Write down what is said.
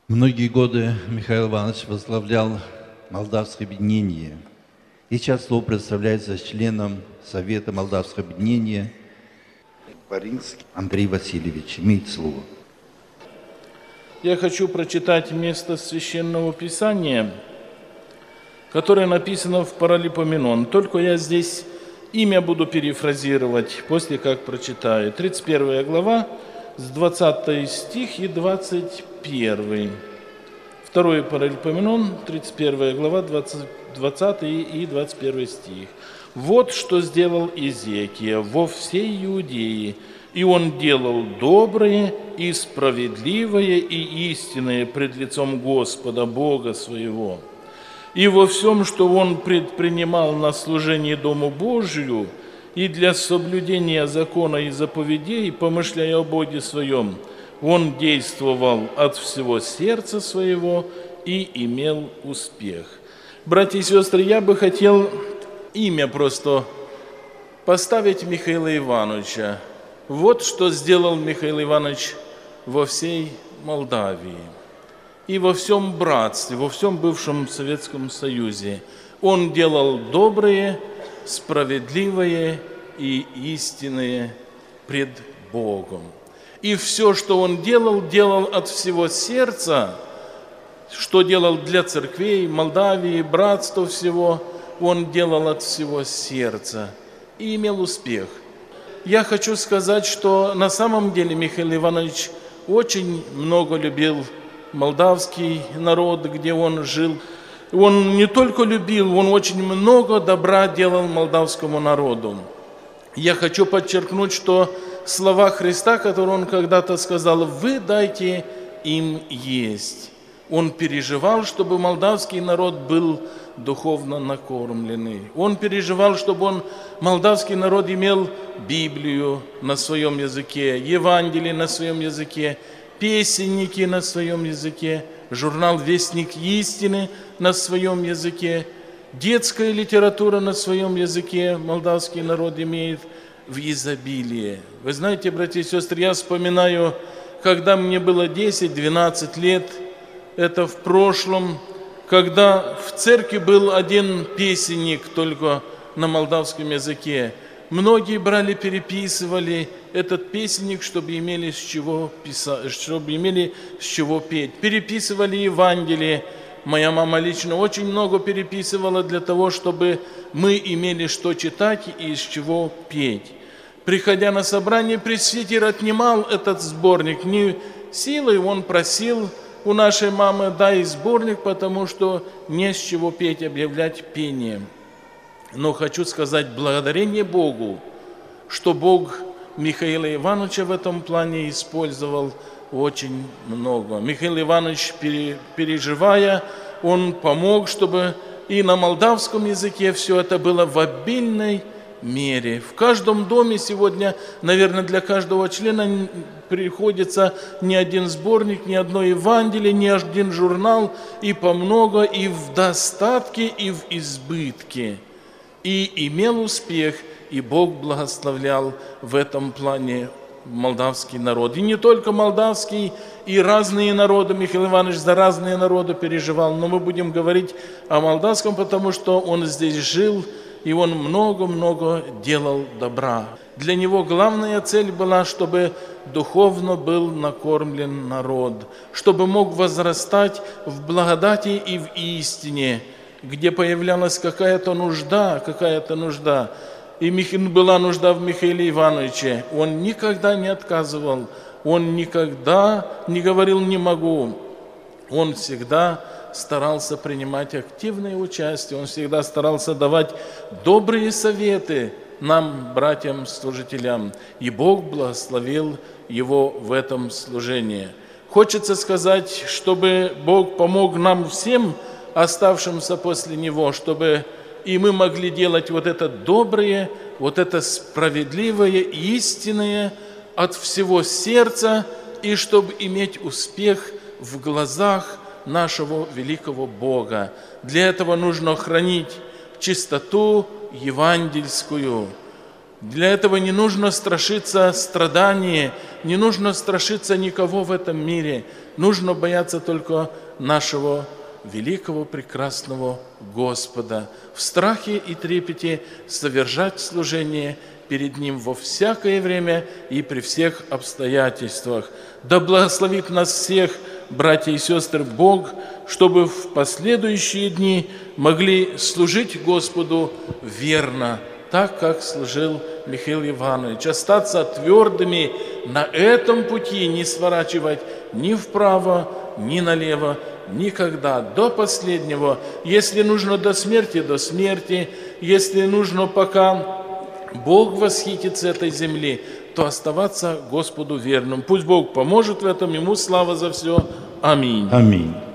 Многие годы Михаил Иванович возглавлял Молдавское объединение. И сейчас слово представляется членом Совета Молдавского объединения Боринский Андрей Васильевич. Имеет слово. Я хочу прочитать место Священного Писания, которое написано в Паралипоменон. Только я здесь имя буду перефразировать, после как прочитаю. 31 глава, с 20 стих и 21. Второй Паралипоменон, 31 глава, 20 и 21 стих. «Вот что сделал Иезекия во всей Иудее, и он делал доброе и справедливое и истинное пред лицом Господа Бога своего. И во всем, что он предпринимал на служении Дому Божию и для соблюдения закона и заповедей, помышляя о Боге своем, он действовал от всего сердца своего и имел успех». Братья и сестры, я бы хотел имя просто поставить Михаила Ивановича. Вот что сделал Михаил Иванович во всей Молдавии и во всем братстве, во всем бывшем Советском Союзе. Он делал доброе, справедливое и истинное пред Богом. И все, что он делал, делал от всего сердца, что делал для церквей, Молдавии, братства всего, он делал от всего сердца и имел успех. Я хочу сказать, что на самом деле Михаил Иванович очень много любил молдавский народ, где он жил. Он не только любил, он очень много добра делал молдавскому народу. Я хочу подчеркнуть, что слова Христа, которые он когда-то сказал: «Вы дайте им есть». Он переживал, чтобы молдавский народ был духовно накормленный. Он переживал, чтобы молдавский народ имел Библию на своем языке, Евангелие на своем языке, песенники на своем языке, журнал «Вестник истины» на своем языке, детская литература на своем языке молдавский народ имеет в изобилии. Вы знаете, братья и сестры, я вспоминаю, когда мне было 10-12 лет, это в прошлом, когда в церкви был один песенник только на молдавском языке. Многие брали, переписывали этот песенник, чтобы имели с чего писать, чтобы имели с чего петь. Переписывали Евангелие. Моя мама лично очень много переписывала для того, чтобы мы имели что читать и из чего петь. Приходя на собрание, пресвитер отнимал этот сборник. Не силой он просил у нашей мамы: дай сборник, потому что не с чего петь, объявлять пением. Но хочу сказать благодарение Богу, что Бог Михаила Ивановича в этом плане использовал очень много. Михаил Иванович, переживая, он помог, чтобы и на молдавском языке все это было в обильной мере. В каждом доме сегодня, наверное, для каждого члена приходится не один сборник, не одно Евангелие, не один журнал, и помного, и в достатке, и в избытке. И имел успех, и Бог благословлял в этом плане молдавский народ. И не только молдавский, и разные народы. Михаил Иванович за разные народы переживал. Но мы будем говорить о молдавском, потому что он здесь жил, и он много-много делал добра. Для него главная цель была, чтобы духовно был накормлен народ, чтобы мог возрастать в благодати и в истине, где появлялась какая-то нужда, и была нужда в Михаиле Ивановиче. Он никогда не отказывал, он никогда не говорил «не могу». Он всегда старался принимать активное участие, он всегда старался давать добрые советы нам, братьям-служителям, и Бог благословил его в этом служении. Хочется сказать, чтобы Бог помог нам всем, оставшимся после Него, чтобы и мы могли делать вот это доброе, вот это справедливое, истинное от всего сердца, и чтобы иметь успех в глазах нашего великого Бога. Для этого нужно хранить чистоту евангельскую. Для этого не нужно страшиться страдания, не нужно страшиться никого в этом мире. Нужно бояться только нашего великого, прекрасного Господа. В страхе и трепете совершать служение перед Ним во всякое время и при всех обстоятельствах. Да благословит нас всех, братья и сестры, Бог, чтобы в последующие дни могли служить Господу верно, так, как служил Михаил Иванович, остаться твердыми на этом пути, не сворачивать ни вправо, ни налево, никогда, до последнего. Если нужно до смерти, если нужно, пока Бог восхитится этой земли, то оставаться Господу верным. Пусть Бог поможет в этом, Ему слава за все. Аминь. Аминь.